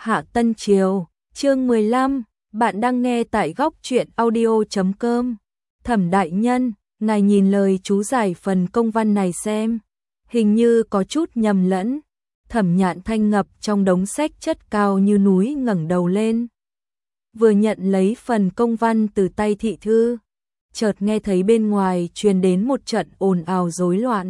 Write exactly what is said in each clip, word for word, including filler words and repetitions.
Hạ Tân Triều, chương mười lăm, bạn đang nghe tại góc truyện audio chấm com. Thẩm đại nhân, ngài nhìn lời chú giải phần công văn này xem, hình như có chút nhầm lẫn. Thẩm Nhạn Thanh ngập trong đống sách chất cao như núi ngẩng đầu lên. Vừa nhận lấy phần công văn từ tay thị thư, chợt nghe thấy bên ngoài truyền đến một trận ồn ào rối loạn.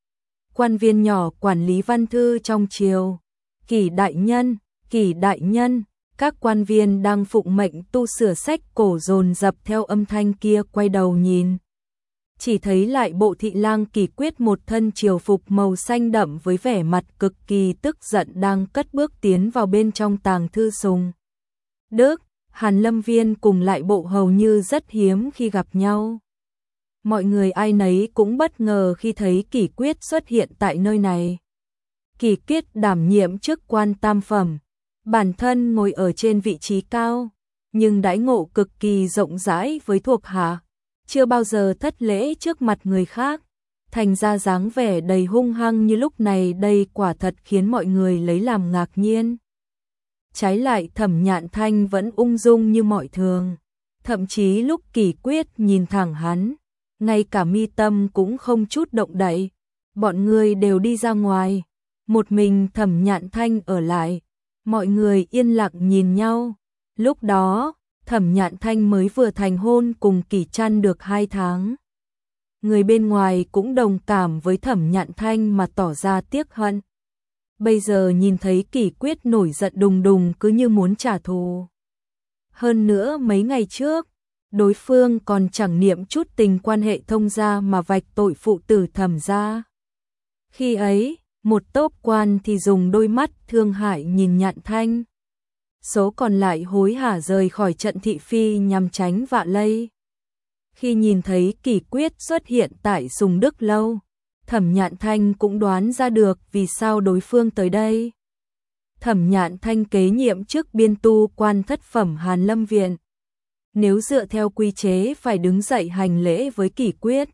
Quan viên nhỏ quản lý văn thư trong triều, Kỷ đại nhân, Kỷ đại nhân, các quan viên đang phụng mệnh tu sửa sách cổ dồn dập theo âm thanh kia quay đầu nhìn. Chỉ thấy lại bộ thị lang Kỷ Quyết một thân triều phục màu xanh đậm với vẻ mặt cực kỳ tức giận đang cất bước tiến vào bên trong tàng thư sùng. Đức, Hàn Lâm Viên cùng lại bộ hầu như rất hiếm khi gặp nhau. Mọi người ai nấy cũng bất ngờ khi thấy Kỷ Quyết xuất hiện tại nơi này. Kỷ Quyết đảm nhiệm chức quan tam phẩm, bản thân ngồi ở trên vị trí cao, nhưng đãi ngộ cực kỳ rộng rãi với thuộc hạ, chưa bao giờ thất lễ trước mặt người khác, thành ra dáng vẻ đầy hung hăng như lúc này đây quả thật khiến mọi người lấy làm ngạc nhiên. Trái lại Thẩm Nhạn Thanh vẫn ung dung như mọi thường, thậm chí lúc Kỷ Quyết nhìn thẳng hắn, ngay cả mi tâm cũng không chút động đậy. Bọn người đều đi ra ngoài, một mình Thẩm Nhạn Thanh ở lại. Mọi người yên lặng nhìn nhau. Lúc đó, Thẩm Nhạn Thanh mới vừa thành hôn cùng Kỷ Trăn được hai tháng. Người bên ngoài cũng đồng cảm với Thẩm Nhạn Thanh mà tỏ ra tiếc hận. Bây giờ nhìn thấy Kỷ Quyết nổi giận đùng đùng cứ như muốn trả thù. Hơn nữa mấy ngày trước, đối phương còn chẳng niệm chút tình quan hệ thông gia mà vạch tội phụ tử Thẩm gia. Khi ấy, một tốp quan thì dùng đôi mắt thương hại nhìn Nhạn Thanh. Số còn lại hối hả rời khỏi trận thị phi nhằm tránh vạ lây. Khi nhìn thấy Kỷ Quyết xuất hiện tại Sùng Đức Lâu, Thẩm Nhạn Thanh cũng đoán ra được vì sao đối phương tới đây. Thẩm Nhạn Thanh kế nhiệm chức biên tu quan thất phẩm Hàn Lâm Viện. Nếu dựa theo quy chế phải đứng dậy hành lễ với Kỷ Quyết.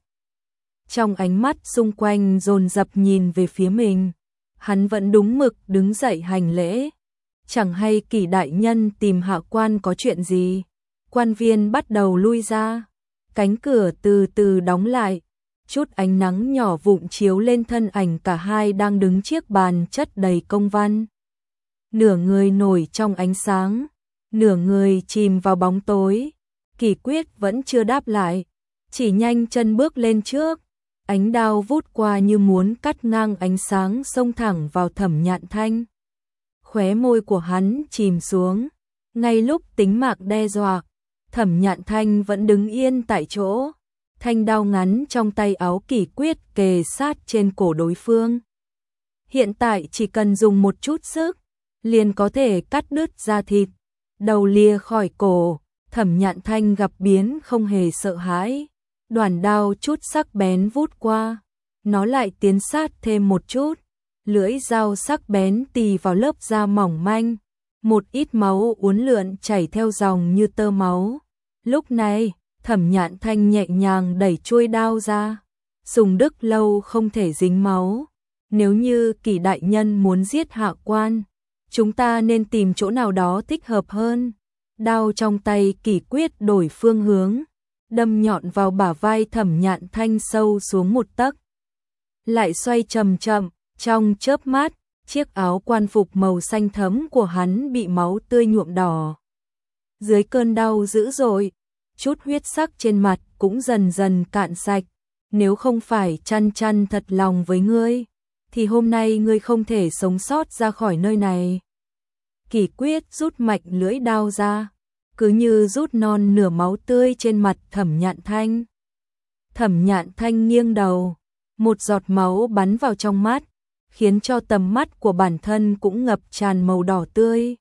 Trong ánh mắt xung quanh dồn dập nhìn về phía mình, hắn vẫn đúng mực đứng dậy hành lễ. Chẳng hay Kỷ đại nhân tìm hạ quan có chuyện gì. Quan viên bắt đầu lui ra, cánh cửa từ từ đóng lại, chút ánh nắng nhỏ vụn chiếu lên thân ảnh cả hai đang đứng chiếc bàn chất đầy công văn. Nửa người nổi trong ánh sáng, nửa người chìm vào bóng tối. Kỷ Quyết vẫn chưa đáp lại, chỉ nhanh chân bước lên trước. Ánh đao vút qua như muốn cắt ngang ánh sáng xông thẳng vào Thẩm Nhạn Thanh. Khóe môi của hắn chìm xuống. Ngay lúc tính mạng đe dọa, Thẩm Nhạn Thanh vẫn đứng yên tại chỗ. Thanh đao ngắn trong tay áo Kỷ Quyết kề sát trên cổ đối phương. Hiện tại chỉ cần dùng một chút sức, liền có thể cắt đứt da thịt, đầu lìa khỏi cổ. Thẩm Nhạn Thanh gặp biến không hề sợ hãi. Đoản đao chút sắc bén vút qua, nó lại tiến sát thêm một chút, lưỡi dao sắc bén tì vào lớp da mỏng manh, một ít máu uốn lượn chảy theo dòng như tơ máu. Lúc này, Thẩm Nhạn Thanh nhẹ nhàng đẩy chuôi đao ra. Sùng Đức Lâu không thể dính máu. Nếu như Kỷ đại nhân muốn giết hạ quan, chúng ta nên tìm chỗ nào đó thích hợp hơn. Đao trong tay Kỷ Quyết đổi phương hướng, đâm nhọn vào bả vai Thẩm Nhạn Thanh sâu xuống một tấc. Lại xoay chậm chậm, trong chớp mắt, chiếc áo quan phục màu xanh thẫm của hắn bị máu tươi nhuộm đỏ. Dưới cơn đau dữ dội, chút huyết sắc trên mặt cũng dần dần cạn sạch. Nếu không phải Chăn Chăn thật lòng với ngươi, thì hôm nay ngươi không thể sống sót ra khỏi nơi này. Kỷ Quyết rút mạnh lưỡi đao ra, cứ như rút non nửa máu tươi trên mặt Thẩm Nhạn Thanh. Thẩm Nhạn Thanh nghiêng đầu, một giọt máu bắn vào trong mắt, khiến cho tầm mắt của bản thân cũng ngập tràn màu đỏ tươi.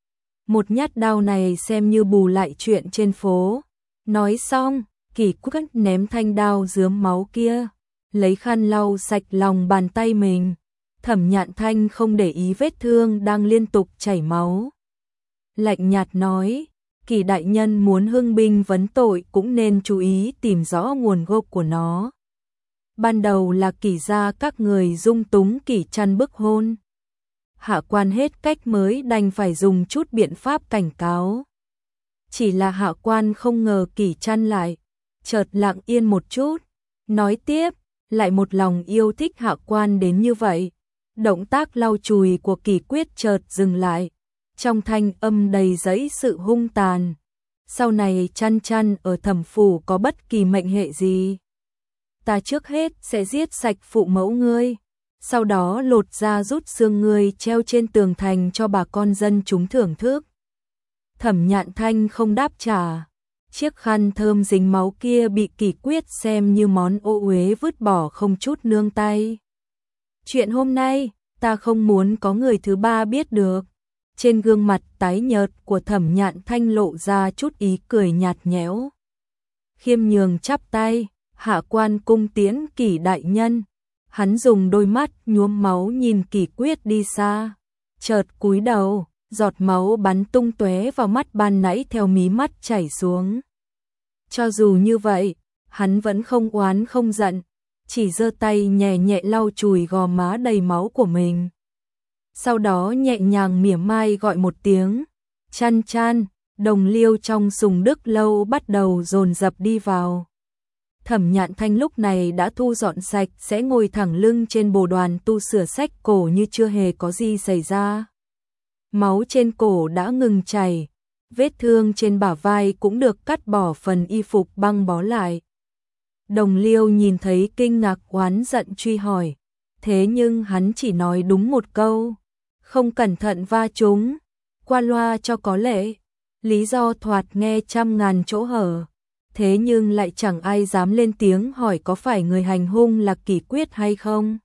Một nhát đao này xem như bù lại chuyện trên phố. Nói xong, Kỷ Quyết ném thanh đao rướm máu kia, lấy khăn lau sạch lòng bàn tay mình. Thẩm Nhạn Thanh không để ý vết thương đang liên tục chảy máu. Lạnh nhạt nói, Kỷ đại nhân muốn hưng binh vấn tội cũng nên chú ý tìm rõ nguồn gốc của nó. Ban đầu là Kỷ gia các người dung túng Kỷ Trăn bức hôn. Hạ quan hết cách mới đành phải dùng chút biện pháp cảnh cáo. Chỉ là hạ quan không ngờ Kỷ Trăn lại chợt lặng yên một chút, nói tiếp, lại một lòng yêu thích hạ quan đến như vậy. Động tác lau chùi của Kỷ Quyết chợt dừng lại, trong thanh âm đầy dẫy sự hung tàn. Sau này Trăn Trăn ở Thẩm phủ có bất kỳ mệnh hệ gì, ta trước hết sẽ giết sạch phụ mẫu ngươi, sau đó lột ra rút xương ngươi treo trên tường thành cho bà con dân chúng thưởng thức. Thẩm Nhạn Thanh không đáp trả. Chiếc khăn thơm dính máu kia bị Kỷ Quyết xem như món ô uế vứt bỏ không chút nương tay. Chuyện hôm nay, ta không muốn có người thứ ba biết được. Trên gương mặt tái nhợt của Thẩm Nhạn Thanh lộ ra chút ý cười nhạt nhẽo. Khiêm nhường chắp tay, hạ quan cung tiễn Kỷ đại nhân. Hắn dùng đôi mắt nhuốm máu nhìn Kỷ Quyết đi xa, chợt cúi đầu, giọt máu bắn tung tóe vào mắt ban nãy theo mí mắt chảy xuống. Cho dù như vậy, hắn vẫn không oán không giận, chỉ giơ tay nhẹ nhẹ lau chùi gò má đầy máu của mình. Sau đó nhẹ nhàng mỉa mai gọi một tiếng, Trăn Trăn. Đồng liêu trong sùng Đức Lâu bắt đầu dồn dập đi vào. Thẩm Nhạn Thanh lúc này đã thu dọn sạch, sẽ ngồi thẳng lưng trên bồ đoàn tu sửa sách cổ như chưa hề có gì xảy ra. Máu trên cổ đã ngừng chảy, vết thương trên bả vai cũng được cắt bỏ, phần y phục băng bó lại. Đồng liêu nhìn thấy kinh ngạc oán giận truy hỏi, thế nhưng hắn chỉ nói đúng một câu, không cẩn thận va trúng, qua loa cho có lệ. Lý do thoạt nghe trăm ngàn chỗ hở, thế nhưng lại chẳng ai dám lên tiếng hỏi có phải người hành hung là Kỷ Quyết hay không.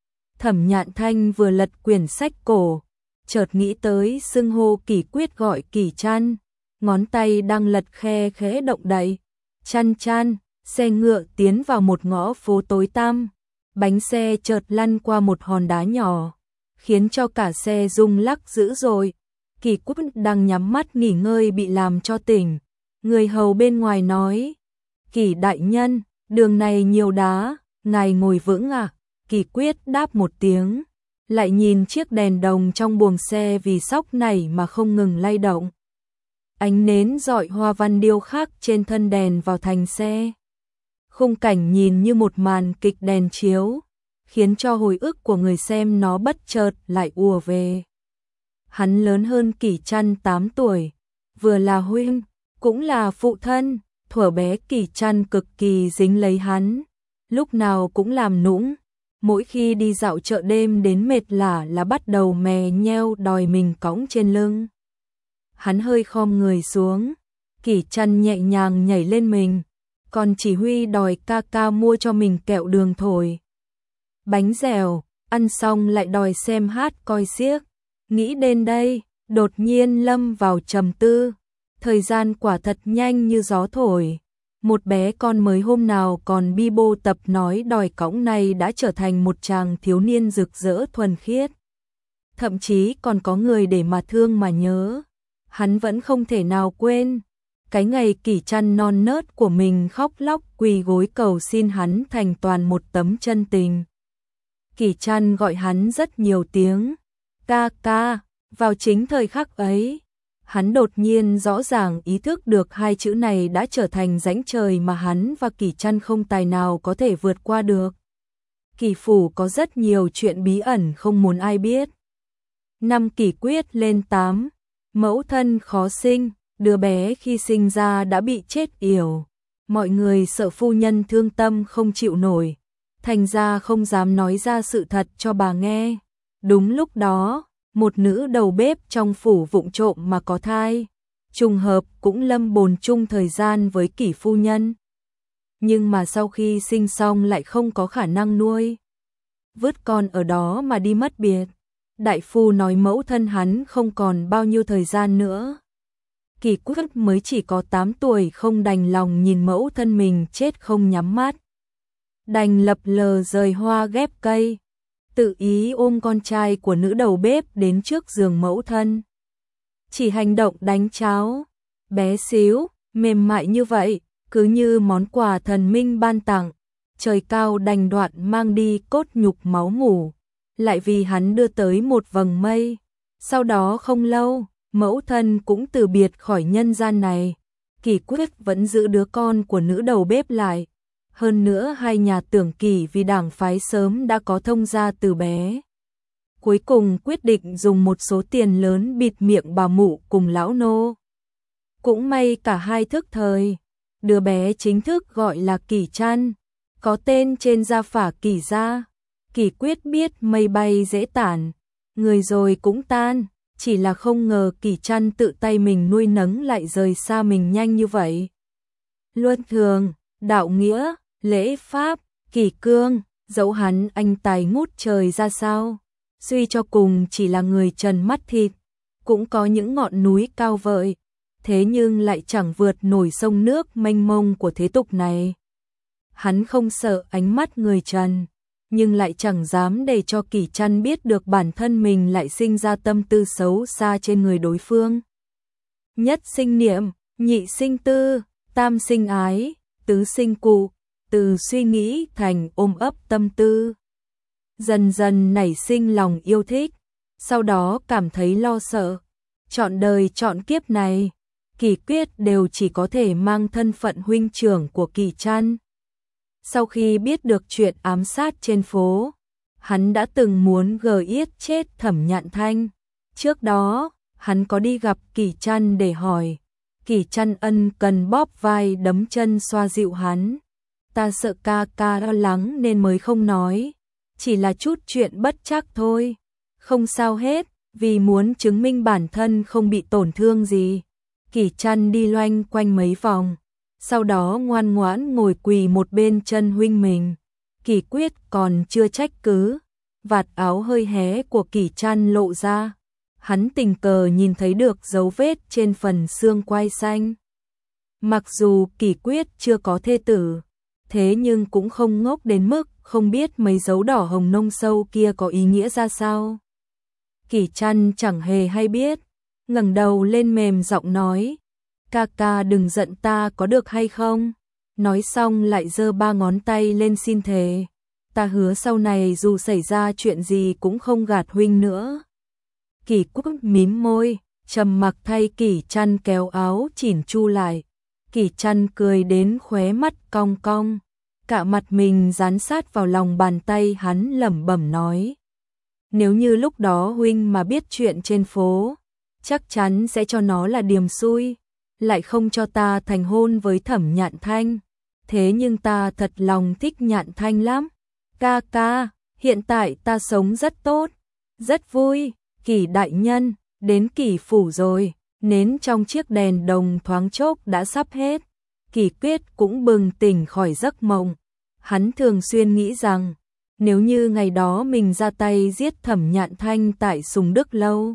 Thẩm Nhạn Thanh vừa lật quyển sách cổ, chợt nghĩ tới xưng hô Kỷ Quyết gọi Kỷ Trăn, ngón tay đang lật khe khẽ động đậy. Trăn Trăn. Xe ngựa tiến vào một ngõ phố tối tăm, bánh xe chợt lăn qua một hòn đá nhỏ, khiến cho cả xe rung lắc dữ dội. Kỷ Quyết đang nhắm mắt nghỉ ngơi bị làm cho tỉnh. Người hầu bên ngoài nói, Kỷ đại nhân, đường này nhiều đá, ngài ngồi vững à? Kỷ Quyết đáp một tiếng, lại nhìn chiếc đèn đồng trong buồng xe vì sóc này mà không ngừng lay động. Ánh nến rọi hoa văn điêu khắc trên thân đèn vào thành xe. Khung cảnh nhìn như một màn kịch đèn chiếu, khiến cho hồi ức của người xem nó bất chợt lại ùa về. Hắn lớn hơn Kỷ Trăn tám tuổi, vừa là huynh, cũng là phụ thân. Thuở bé Kỷ Trăn cực kỳ dính lấy hắn, lúc nào cũng làm nũng. Mỗi khi đi dạo chợ đêm đến mệt lả là bắt đầu mè nheo đòi mình cõng trên lưng. Hắn hơi khom người xuống, Kỷ Trăn nhẹ nhàng nhảy lên mình, còn chỉ huy đòi ca ca mua cho mình kẹo đường thổi, bánh dẻo, ăn xong lại đòi xem hát coi xiếc. Nghĩ đến đây, đột nhiên lâm vào trầm tư. Thời gian quả thật nhanh như gió thổi. Một bé con mới hôm nào còn bi bô tập nói đòi cõng này đã trở thành một chàng thiếu niên rực rỡ thuần khiết. Thậm chí còn có người để mà thương mà nhớ. Hắn vẫn không thể nào quên cái ngày Kỷ Trăn non nớt của mình khóc lóc quỳ gối cầu xin hắn thành toàn một tấm chân tình. Kỷ Trăn gọi hắn rất nhiều tiếng, ca ca. Vào chính thời khắc ấy, hắn đột nhiên rõ ràng ý thức được hai chữ này đã trở thành rãnh trời mà hắn và Kỷ Trăn không tài nào có thể vượt qua được. Kỷ phủ có rất nhiều chuyện bí ẩn không muốn ai biết. Năm Kỷ Quyết lên tám, mẫu thân khó sinh, đứa bé khi sinh ra đã bị chết yểu. Mọi người sợ phu nhân thương tâm không chịu nổi, thành ra không dám nói ra sự thật cho bà nghe. Đúng lúc đó, một nữ đầu bếp trong phủ vụng trộm mà có thai, trùng hợp cũng lâm bồn chung thời gian với Kỷ phu nhân. Nhưng mà sau khi sinh xong lại không có khả năng nuôi, vứt con ở đó mà đi mất biệt. Đại phu nói mẫu thân hắn không còn bao nhiêu thời gian nữa. Kỷ Quyết mới chỉ có tám tuổi không đành lòng nhìn mẫu thân mình chết không nhắm mắt, đành lập lờ rời hoa ghép cây, tự ý ôm con trai của nữ đầu bếp đến trước giường mẫu thân. Chỉ hành động đánh cháo, bé xíu, mềm mại như vậy, cứ như món quà thần minh ban tặng, trời cao đành đoạn mang đi cốt nhục máu mủ, lại vì hắn đưa tới một vầng mây. Sau đó không lâu, mẫu thân cũng từ biệt khỏi nhân gian này. Kỳ Quyết vẫn giữ đứa con của nữ đầu bếp lại. Hơn nữa hai nhà Tưởng Kỳ vì đảng phái sớm đã có thông gia từ bé. Cuối cùng quyết định dùng một số tiền lớn bịt miệng bà mụ cùng lão nô. Cũng may cả hai thức thời. Đứa bé chính thức gọi là Kỳ Trăn, có tên trên gia phả Kỳ gia. Kỳ Quyết biết mây bay dễ tản, người rồi cũng tan, chỉ là không ngờ Kỳ Trăn tự tay mình nuôi nấng lại rời xa mình nhanh như vậy. Luân thường, đạo nghĩa, lễ pháp, kỷ cương, dẫu hắn anh tài ngút trời ra sao, suy cho cùng chỉ là người trần mắt thịt, cũng có những ngọn núi cao vời, thế nhưng lại chẳng vượt nổi sông nước mênh mông của thế tục này. Hắn không sợ ánh mắt người trần, nhưng lại chẳng dám để cho Kỳ Trăn biết được bản thân mình lại sinh ra tâm tư xấu xa trên người đối phương. Nhất sinh niệm, nhị sinh tư, tam sinh ái, tứ sinh cụ, từ suy nghĩ thành ôm ấp tâm tư. Dần dần nảy sinh lòng yêu thích, sau đó cảm thấy lo sợ. Chọn đời chọn kiếp này, Kỳ Quyết đều chỉ có thể mang thân phận huynh trưởng của Kỳ Trăn. Sau khi biết được chuyện ám sát trên phố, hắn đã từng muốn gờ yết chết Thẩm Nhạn Thanh. Trước đó, hắn có đi gặp Kỳ Trăn để hỏi. Kỳ Trăn ân cần bóp vai đấm chân xoa dịu hắn. Ta sợ ca ca lo lắng nên mới không nói. Chỉ là chút chuyện bất trắc thôi. Không sao hết, vì muốn chứng minh bản thân không bị tổn thương gì. Kỳ Trăn đi loanh quanh mấy vòng. Sau đó ngoan ngoãn ngồi quỳ một bên chân huynh mình. Kỳ Quyết còn chưa trách cứ. Vạt áo hơi hé của Kỳ Trăn lộ ra. Hắn tình cờ nhìn thấy được dấu vết trên phần xương quai xanh. Mặc dù Kỳ Quyết chưa có thê tử, thế nhưng cũng không ngốc đến mức không biết mấy dấu đỏ hồng nông sâu kia có ý nghĩa ra sao. Kỳ Trăn chẳng hề hay biết, ngẩng đầu lên mềm giọng nói, ca ca đừng giận ta có được hay không? Nói xong lại giơ ba ngón tay lên xin thề, ta hứa sau này dù xảy ra chuyện gì cũng không gạt huynh nữa. Kỳ Quyết mím môi, trầm mặc thay Kỳ Trăn kéo áo chỉn chu lại. Kỳ Trăn cười đến khóe mắt cong cong, cả mặt mình dán sát vào lòng bàn tay hắn lẩm bẩm nói. Nếu như lúc đó huynh mà biết chuyện trên phố, chắc chắn sẽ cho nó là điềm xui, lại không cho ta thành hôn với Thẩm Nhạn Thanh. Thế nhưng ta thật lòng thích Nhạn Thanh lắm. Ca ca, hiện tại ta sống rất tốt, rất vui. Kỳ đại nhân, đến Kỳ phủ rồi, nến trong chiếc đèn đồng thoáng chốc đã sắp hết. Kỳ Quyết cũng bừng tỉnh khỏi giấc mộng. Hắn thường xuyên nghĩ rằng, nếu như ngày đó mình ra tay giết Thẩm Nhạn Thanh tại Sùng Đức Lâu,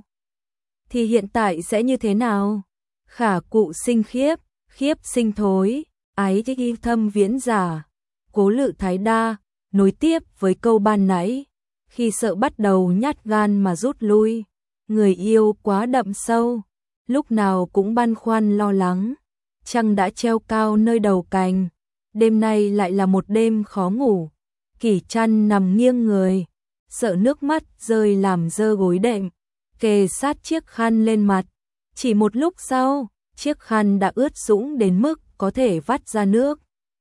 thì hiện tại sẽ như thế nào? Khả cụ sinh khiếp, khiếp sinh thối, ái thi thâm viễn giả. Cố Lự Thái Đa, nối tiếp với câu ban nãy, khi sợ bắt đầu nhát gan mà rút lui. Người yêu quá đậm sâu, lúc nào cũng băn khoăn lo lắng. Trăng đã treo cao nơi đầu cành, đêm nay lại là một đêm khó ngủ. Kỳ Trăn nằm nghiêng người, sợ nước mắt rơi làm dơ gối đệm, kề sát chiếc khăn lên mặt. Chỉ một lúc sau, chiếc khăn đã ướt sũng đến mức có thể vắt ra nước.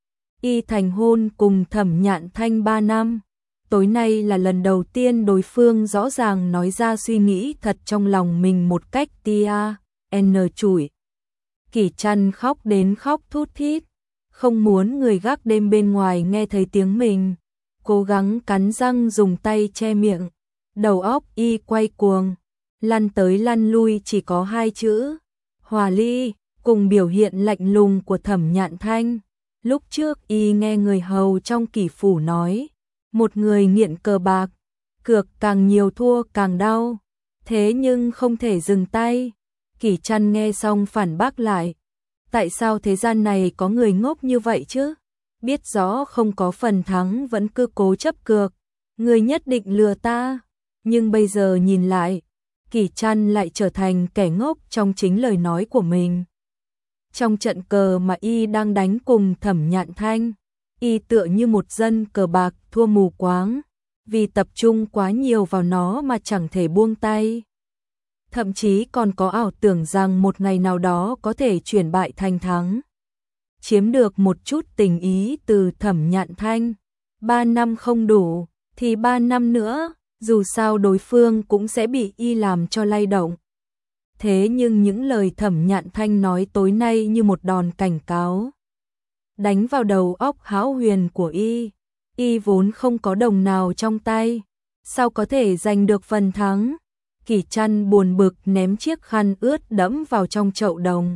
Y thành hôn cùng Thẩm Nhạn Thanh ba năm. Tối nay là lần đầu tiên đối phương rõ ràng nói ra suy nghĩ thật trong lòng mình một cách tia, n chủi. Kỳ Trăn khóc đến khóc thút thít, không muốn người gác đêm bên ngoài nghe thấy tiếng mình. Cố gắng cắn răng dùng tay che miệng, đầu óc y quay cuồng, lăn tới lăn lui chỉ có hai chữ, hòa ly, cùng biểu hiện lạnh lùng của Thẩm Nhạn Thanh. Lúc trước y nghe người hầu trong Kỳ phủ nói, một người nghiện cờ bạc, cược càng nhiều thua càng đau, thế nhưng không thể dừng tay. Kỳ Trăn nghe xong phản bác lại, tại sao thế gian này có người ngốc như vậy chứ? Biết rõ không có phần thắng vẫn cứ cố chấp cược, người nhất định lừa ta. Nhưng bây giờ nhìn lại, Kỳ Trăn lại trở thành kẻ ngốc trong chính lời nói của mình. Trong trận cờ mà y đang đánh cùng Thẩm Nhạn Thanh, y tựa như một dân cờ bạc thua mù quáng, vì tập trung quá nhiều vào nó mà chẳng thể buông tay. Thậm chí còn có ảo tưởng rằng một ngày nào đó có thể chuyển bại thành thắng. Chiếm được một chút tình ý từ Thẩm Nhạn Thanh. Ba năm không đủ, thì ba năm nữa, dù sao đối phương cũng sẽ bị y làm cho lay động. Thế nhưng những lời Thẩm Nhạn Thanh nói tối nay như một đòn cảnh cáo. Đánh vào đầu óc hão huyền của y. Y vốn không có đồng nào trong tay. Sao có thể giành được phần thắng? Kỷ Trăn buồn bực ném chiếc khăn ướt đẫm vào trong chậu đồng.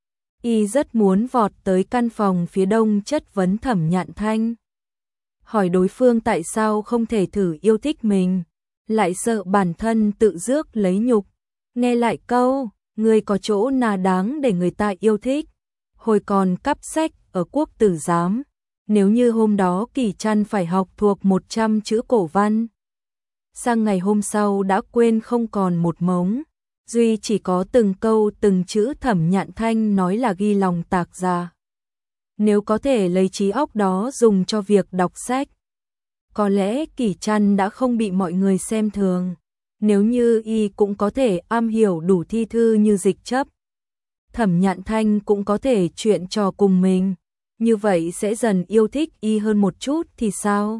Y rất muốn vọt tới căn phòng phía đông chất vấn Thẩm Nhạn Thanh. Hỏi đối phương tại sao không thể thử yêu thích mình. Lại sợ bản thân tự rước lấy nhục. Nghe lại câu, người có chỗ nào đáng để người ta yêu thích. Hồi còn cắp sách ở Quốc Tử Giám. Nếu như hôm đó Kỷ Trăn phải học thuộc một trăm chữ cổ văn. Sang ngày hôm sau đã quên không còn một mống. Duy chỉ có từng câu từng chữ Thẩm Nhạn Thanh nói là ghi lòng tạc ra. Nếu có thể lấy trí óc đó dùng cho việc đọc sách. Có lẽ Kỷ Trăn đã không bị mọi người xem thường. Nếu như y cũng có thể am hiểu đủ thi thư như Dịch Chấp. Thẩm Nhạn Thanh cũng có thể chuyện trò cùng mình. Như vậy sẽ dần yêu thích y hơn một chút thì sao?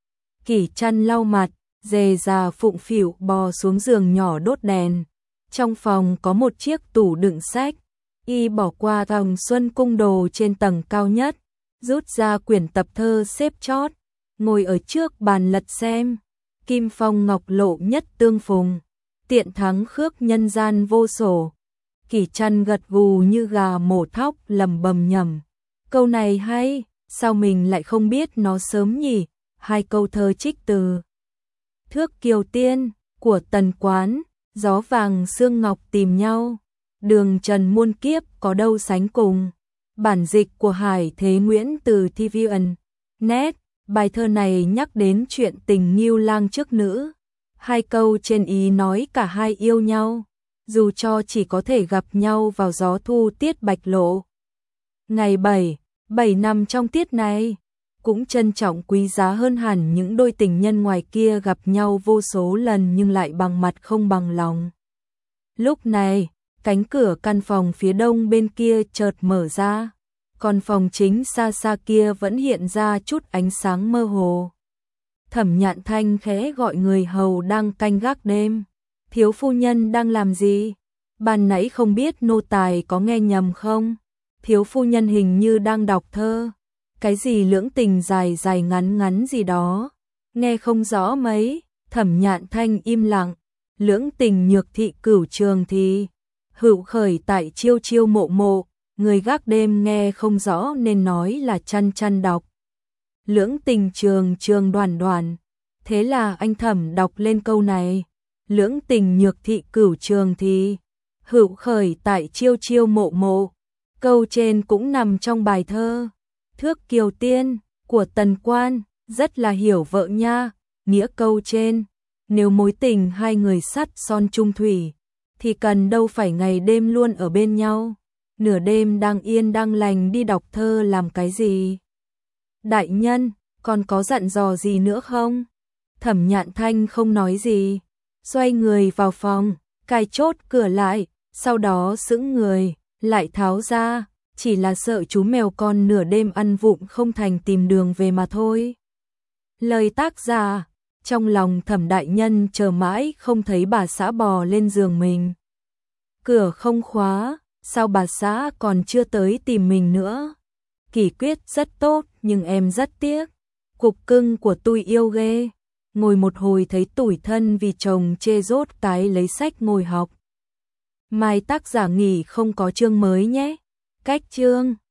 Kỷ Trăn lau mặt, dề già phụng phịu bò xuống giường nhỏ đốt đèn. Trong phòng có một chiếc tủ đựng sách. Y bỏ qua thòng Xuân Cung đồ trên tầng cao nhất, rút ra quyển tập thơ xếp chót, ngồi ở trước bàn lật xem. Kim phong ngọc lộ nhất tương phùng, tiện thắng khước nhân gian vô sổ. Kỷ Trăn gật gù như gà mổ thóc lầm bầm nhầm. Câu này hay, sao mình lại không biết nó sớm nhỉ? Hai câu thơ trích từ Thước Kiều Tiên của Tần Quán, gió vàng sương ngọc tìm nhau, đường trần muôn kiếp có đâu sánh cùng. Bản dịch của Hải Thế Nguyễn từ ti vi ẩn net. Bài thơ này nhắc đến chuyện tình nghiêu lang trước nữ. Hai câu trên ý nói cả hai yêu nhau, dù cho chỉ có thể gặp nhau vào gió thu tiết bạch lộ. Ngày bảy, bảy năm trong tiết này, cũng trân trọng quý giá hơn hẳn những đôi tình nhân ngoài kia gặp nhau vô số lần nhưng lại bằng mặt không bằng lòng. Lúc này, cánh cửa căn phòng phía đông bên kia chợt mở ra. Còn phòng chính xa xa kia vẫn hiện ra chút ánh sáng mơ hồ. Thẩm Nhạn Thanh khẽ gọi người hầu đang canh gác đêm. Thiếu phu nhân đang làm gì? Ban nãy không biết nô tài có nghe nhầm không? Thiếu phu nhân hình như đang đọc thơ. Cái gì lưỡng tình dài dài ngắn ngắn gì đó. Nghe không rõ mấy. Thẩm Nhạn Thanh im lặng. Lưỡng tình nhược thị cửu trường thì hữu khởi tại chiêu chiêu mộ mộ. Người gác đêm nghe không rõ nên nói là chăn chăn đọc. Lưỡng tình trường trường đoàn đoàn. Thế là anh Thẩm đọc lên câu này. Lưỡng tình nhược thị cửu trường thì hữu khởi tại chiêu chiêu mộ mộ. Câu trên cũng nằm trong bài thơ Thước Kiều Tiên của Tần Quan, rất là hiểu vợ nha. Nghĩa câu trên, nếu mối tình hai người sắt son chung thủy, thì cần đâu phải ngày đêm luôn ở bên nhau. Nửa đêm đang yên đang lành đi đọc thơ làm cái gì? Đại nhân, còn có dặn dò gì nữa không? Thẩm Nhạn Thanh không nói gì, xoay người vào phòng, cài chốt cửa lại, sau đó sững người, lại tháo ra, chỉ là sợ chú mèo con nửa đêm ăn vụng không thành tìm đường về mà thôi. Lời tác giả, trong lòng Thẩm đại nhân chờ mãi không thấy bà xã bò lên giường mình. Cửa không khóa, sao bà xã còn chưa tới tìm mình nữa? Kỷ Quyết rất tốt nhưng em rất tiếc. Cục cưng của tôi yêu ghê. Ngồi một hồi thấy tủi thân vì chồng chê rốt cái lấy sách ngồi học. Mai tác giả nghỉ không có chương mới nhé. Cách chương